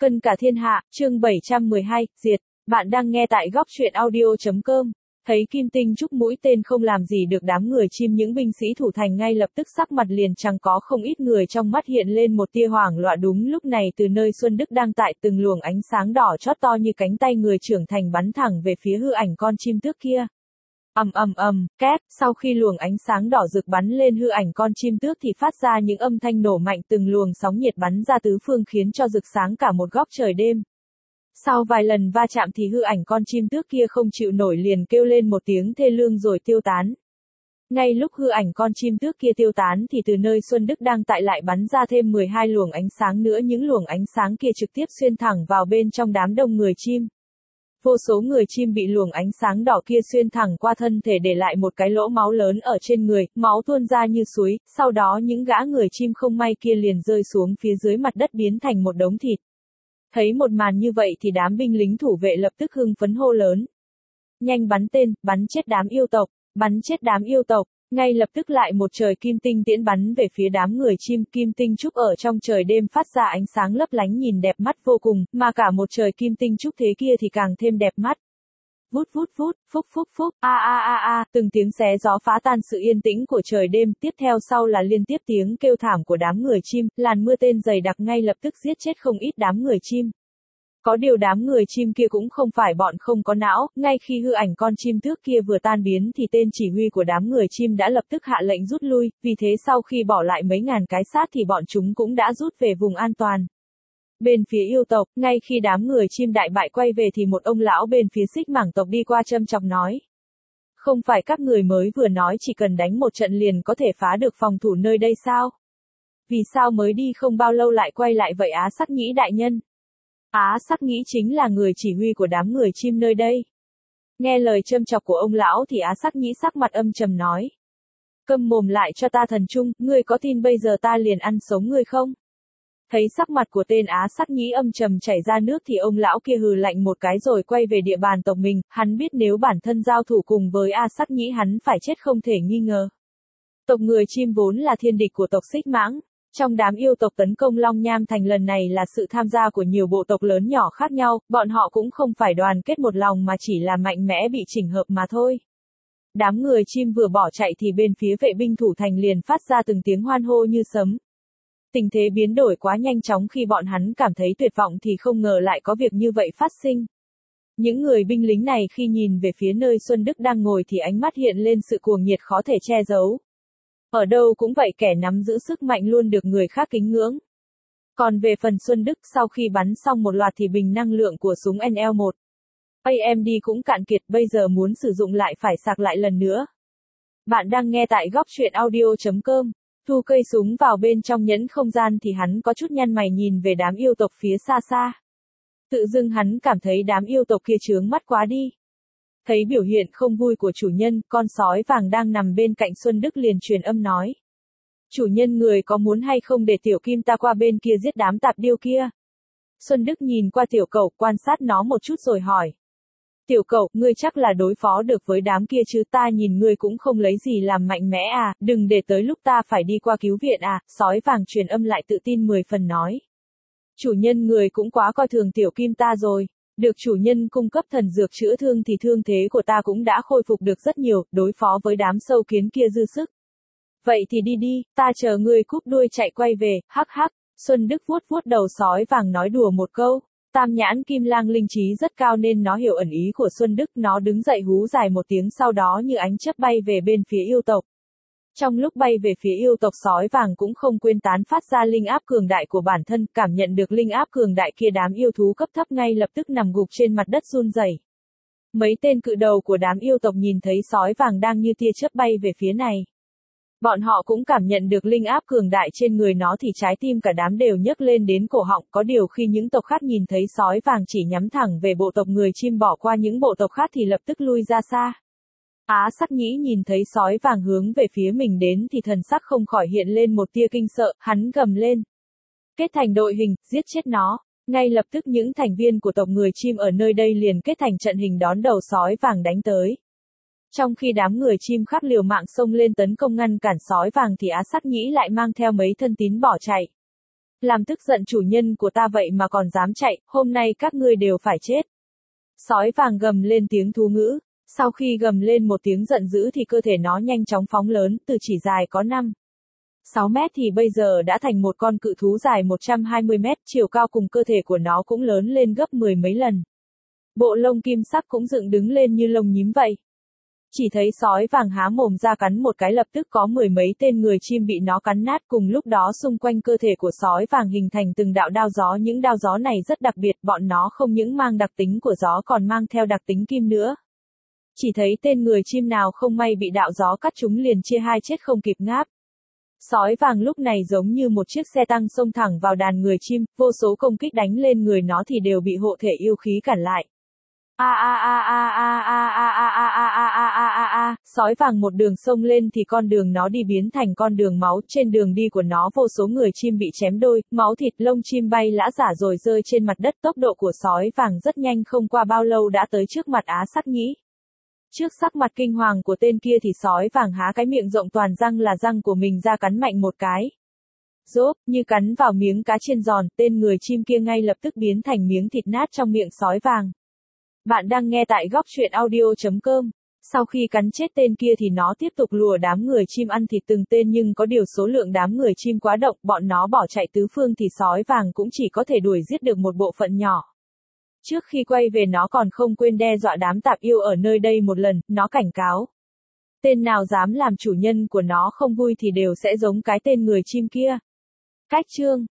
Cân cả thiên hạ, chương 712, diệt. Bạn đang nghe tại góc truyện audio.com. Thấy Kim Tinh Trúc mũi tên không làm gì được đám người chim, những binh sĩ thủ thành ngay lập tức sắc mặt liền chẳng có không ít người trong mắt hiện lên một tia hoảng loạn. Đúng lúc này từ nơi Xuân Đức đang tại, từng luồng ánh sáng đỏ chót to như cánh tay người trưởng thành bắn thẳng về phía hư ảnh con chim tước kia. Két, sau khi luồng ánh sáng đỏ rực bắn lên hư ảnh con chim tước thì phát ra những âm thanh nổ mạnh, từng luồng sóng nhiệt bắn ra tứ phương khiến cho rực sáng cả một góc trời đêm. Sau vài lần va chạm thì hư ảnh con chim tước kia không chịu nổi liền kêu lên một tiếng thê lương rồi tiêu tán. Ngay lúc hư ảnh con chim tước kia tiêu tán thì từ nơi Xuân Đức đang tại lại bắn ra thêm 12 luồng ánh sáng nữa, những luồng ánh sáng kia trực tiếp xuyên thẳng vào bên trong đám đông người chim. Vô số người chim bị luồng ánh sáng đỏ kia xuyên thẳng qua thân thể để lại một cái lỗ máu lớn ở trên người, máu tuôn ra như suối, sau đó những gã người chim không may kia liền rơi xuống phía dưới mặt đất biến thành một đống thịt. Thấy một màn như vậy thì đám binh lính thủ vệ lập tức hưng phấn hô lớn. Nhanh bắn tên, bắn chết đám yêu tộc, bắn chết đám yêu tộc. Ngay lập tức lại một trời kim tinh tiễn bắn về phía đám người chim, kim tinh trúc ở trong trời đêm phát ra ánh sáng lấp lánh nhìn đẹp mắt vô cùng, mà cả một trời kim tinh trúc thế kia thì càng thêm đẹp mắt. Vút, phúc, từng tiếng xé gió phá tan sự yên tĩnh của trời đêm, tiếp theo sau là liên tiếp tiếng kêu thảm của đám người chim, làn mưa tên dày đặc ngay lập tức giết chết không ít đám người chim. Có điều đám người chim kia cũng không phải bọn không có não, ngay khi hư ảnh con chim tước kia vừa tan biến thì tên chỉ huy của đám người chim đã lập tức hạ lệnh rút lui, vì thế sau khi bỏ lại mấy ngàn cái xác thì bọn chúng cũng đã rút về vùng an toàn. Bên phía yêu tộc, ngay khi đám người chim đại bại quay về thì một ông lão bên phía xích mảng tộc đi qua châm chọc nói. Không phải các người mới vừa nói chỉ cần đánh một trận liền có thể phá được phòng thủ nơi đây sao? Vì sao mới đi không bao lâu lại quay lại vậy Á Sắc Nhĩ đại nhân? Á Sắc Nhĩ chính là người chỉ huy của đám người chim nơi đây. Nghe lời châm chọc của ông lão thì Á Sắc Nhĩ sắc mặt âm trầm nói. Câm mồm lại cho ta thần trung, ngươi có tin bây giờ ta liền ăn sống ngươi không? Thấy sắc mặt của tên Á Sắc Nhĩ âm trầm chảy ra nước thì ông lão kia hừ lạnh một cái rồi quay về địa bàn tộc mình, hắn biết nếu bản thân giao thủ cùng với Á Sắc Nhĩ hắn phải chết không thể nghi ngờ. Tộc người chim vốn là thiên địch của tộc Xích Mãng. Trong đám yêu tộc tấn công Long Nham Thành lần này là sự tham gia của nhiều bộ tộc lớn nhỏ khác nhau, bọn họ cũng không phải đoàn kết một lòng mà chỉ là mạnh mẽ bị chỉnh hợp mà thôi. Đám người chim vừa bỏ chạy thì bên phía vệ binh thủ thành liền phát ra từng tiếng hoan hô như sấm. Tình thế biến đổi quá nhanh chóng, khi bọn hắn cảm thấy tuyệt vọng thì không ngờ lại có việc như vậy phát sinh. Những người binh lính này khi nhìn về phía nơi Xuân Đức đang ngồi thì ánh mắt hiện lên sự cuồng nhiệt khó thể che giấu. Ở đâu cũng vậy, kẻ nắm giữ sức mạnh luôn được người khác kính ngưỡng. Còn về phần Xuân Đức, sau khi bắn xong một loạt thì bình năng lượng của súng NL1 AMD cũng cạn kiệt, bây giờ muốn sử dụng lại phải sạc lại lần nữa. Bạn đang nghe tại góc truyện audio.com. Thu cây súng vào bên trong nhẫn không gian thì hắn có chút nhăn mày nhìn về đám yêu tộc phía xa xa. Tự dưng hắn cảm thấy đám yêu tộc kia chướng mắt quá đi. Thấy biểu hiện không vui của chủ nhân, con sói vàng đang nằm bên cạnh Xuân Đức liền truyền âm nói. Chủ nhân, người có muốn hay không để tiểu kim ta qua bên kia giết đám tạp điêu kia? Xuân Đức nhìn qua tiểu cẩu, quan sát nó một chút rồi hỏi. Tiểu cẩu, ngươi chắc là đối phó được với đám kia chứ, ta nhìn ngươi cũng không lấy gì làm mạnh mẽ à, đừng để tới lúc ta phải đi qua cứu viện à, sói vàng truyền âm lại tự tin 10 phần nói. Chủ nhân, người cũng quá coi thường tiểu kim ta rồi. Được chủ nhân cung cấp thần dược chữa thương thì thương thế của ta cũng đã khôi phục được rất nhiều, đối phó với đám sâu kiến kia dư sức. Vậy thì đi đi, ta chờ ngươi cúp đuôi chạy quay về, hắc hắc. Xuân Đức vuốt vuốt đầu sói vàng nói đùa một câu. Tam nhãn kim lang linh trí rất cao nên nó hiểu ẩn ý của Xuân Đức, nó đứng dậy hú dài một tiếng sau đó như ánh chớp bay về bên phía yêu tộc. Trong lúc bay về phía yêu tộc, sói vàng cũng không quên tán phát ra linh áp cường đại của bản thân, cảm nhận được linh áp cường đại kia đám yêu thú cấp thấp ngay lập tức nằm gục trên mặt đất run rẩy. Mấy tên cự đầu của đám yêu tộc nhìn thấy sói vàng đang như tia chớp bay về phía này. Bọn họ cũng cảm nhận được linh áp cường đại trên người nó thì trái tim cả đám đều nhấc lên đến cổ họng, có điều khi những tộc khác nhìn thấy sói vàng chỉ nhắm thẳng về bộ tộc người chim bỏ qua những bộ tộc khác thì lập tức lui ra xa. Á Sắc Nhĩ nhìn thấy sói vàng hướng về phía mình đến thì thần sắc không khỏi hiện lên một tia kinh sợ, hắn gầm lên. Kết thành đội hình, giết chết nó. Ngay lập tức những thành viên của tộc người chim ở nơi đây liền kết thành trận hình đón đầu sói vàng đánh tới. Trong khi đám người chim khác liều mạng xông lên tấn công ngăn cản sói vàng thì Á Sắc Nhĩ lại mang theo mấy thân tín bỏ chạy. Làm tức giận chủ nhân của ta vậy mà còn dám chạy, hôm nay các ngươi đều phải chết. Sói vàng gầm lên tiếng thú ngữ. Sau khi gầm lên một tiếng giận dữ thì cơ thể nó nhanh chóng phóng lớn, từ chỉ dài có 6 mét thì bây giờ đã thành một con cự thú dài 120 mét, chiều cao cùng cơ thể của nó cũng lớn lên gấp 10 mấy lần. Bộ lông kim sắc cũng dựng đứng lên như lông nhím vậy. Chỉ thấy sói vàng há mồm ra cắn một cái lập tức có 10 mấy tên người chim bị nó cắn nát, cùng lúc đó xung quanh cơ thể của sói vàng hình thành từng đạo đao gió, những đao gió này rất đặc biệt, bọn nó không những mang đặc tính của gió còn mang theo đặc tính kim nữa. Chỉ thấy tên người chim nào không may bị đạo gió cắt chúng liền chia hai chết không kịp ngáp. Sói vàng lúc này giống như một chiếc xe tăng xông thẳng vào đàn người chim, vô số công kích đánh lên người nó thì đều bị hộ thể yêu khí cản lại. Sói vàng một đường xông lên thì con đường nó đi biến thành con đường máu, trên đường đi của nó vô số người chim bị chém đôi, máu thịt lông chim bay lã xả rồi rơi trên mặt đất, tốc độ của sói vàng rất nhanh, không qua bao lâu đã tới trước mặt Á Sắc Nhĩ. Trước sắc mặt kinh hoàng của tên kia thì sói vàng há cái miệng rộng toàn răng là răng của mình ra cắn mạnh một cái. Rốp, như cắn vào miếng cá chiên giòn, tên người chim kia ngay lập tức biến thành miếng thịt nát trong miệng sói vàng. Bạn đang nghe tại góc truyện audio.com. Sau khi cắn chết tên kia thì nó tiếp tục lùa đám người chim ăn thịt từng tên, nhưng có điều số lượng đám người chim quá độc, bọn nó bỏ chạy tứ phương thì sói vàng cũng chỉ có thể đuổi giết được một bộ phận nhỏ. Trước khi quay về nó còn không quên đe dọa đám tạp yêu ở nơi đây một lần, nó cảnh cáo. Tên nào dám làm chủ nhân của nó không vui thì đều sẽ giống cái tên người chim kia. Cách chương